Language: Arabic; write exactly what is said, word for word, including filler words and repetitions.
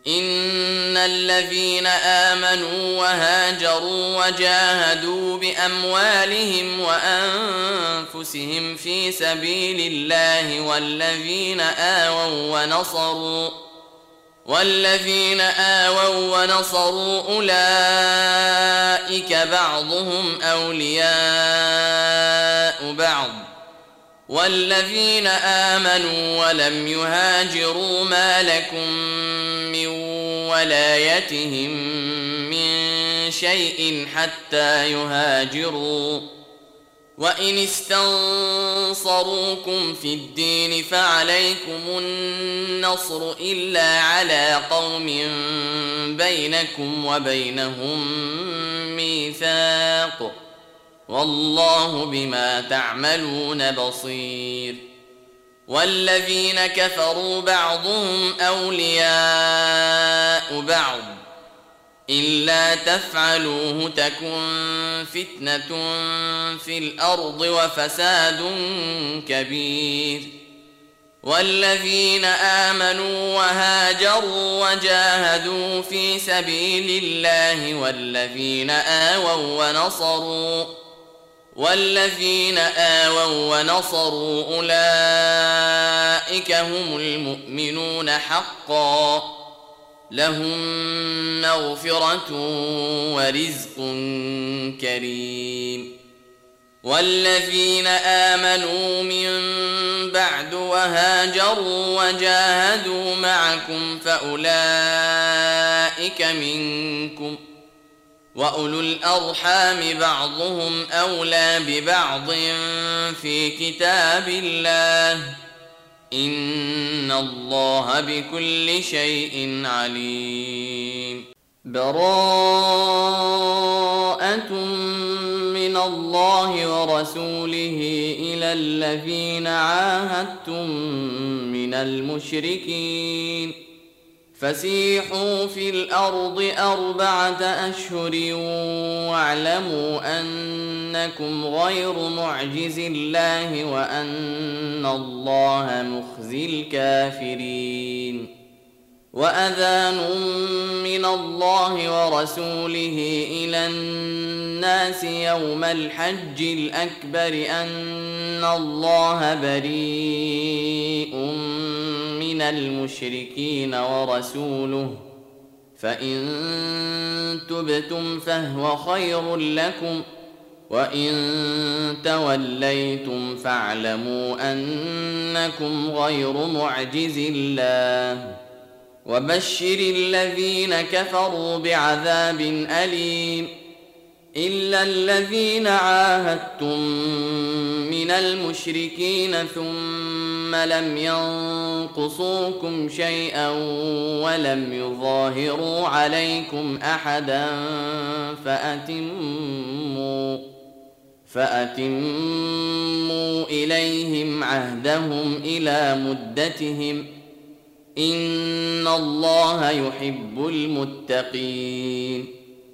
إن الذين آمنوا وهاجروا وجاهدوا بأموالهم وأنفسهم في سبيل الله والذين آووا ونصروا والذين آووا ونصروا أولئك بعضهم أولياء بعض والذين آمنوا ولم يهاجروا ما لكم من ولايتهم من شيء حتى يهاجروا وإن استنصروكم في الدين فعليكم النصر إلا على قوم بينكم وبينهم ميثاق والله بما تعملون بصير. والذين كفروا بعضهم أولياء بعض إلا تفعلوه تكن فتنة في الأرض وفساد كبير. والذين آمنوا وهاجروا وجاهدوا في سبيل الله والذين آووا ونصروا والذين آووا ونصروا أولئك هم المؤمنون حقا لهم مغفرة ورزق كريم. والذين آمنوا من بعد وهاجروا وجاهدوا معكم فأولئك منكم وأولو الأرحام بعضهم أولى ببعض في كتاب الله إن الله بكل شيء عليم. براءة من الله ورسوله إلى الذين عاهدتم من المشركين فسيحوا في الأرض أربعة أشهر واعلموا أنكم غير معجز الله وأن الله مخزي الكافرين. وأذان من الله ورسوله إلى الناس يوم الحج الأكبر أن الله بريء من المشركين ورسوله فإن تبتم فهو خير لكم وإن توليتم فاعلموا أنكم غير معجز الله وبشر الذين كفروا بعذاب أليم. إلا الذين عاهدتم من المشركين ثم لم ينقصوكم شيئا ولم يظاهروا عليكم أحدا فأتموا فأتموا إليهم عهدهم إلى مدتهم إن الله يحب المتقين.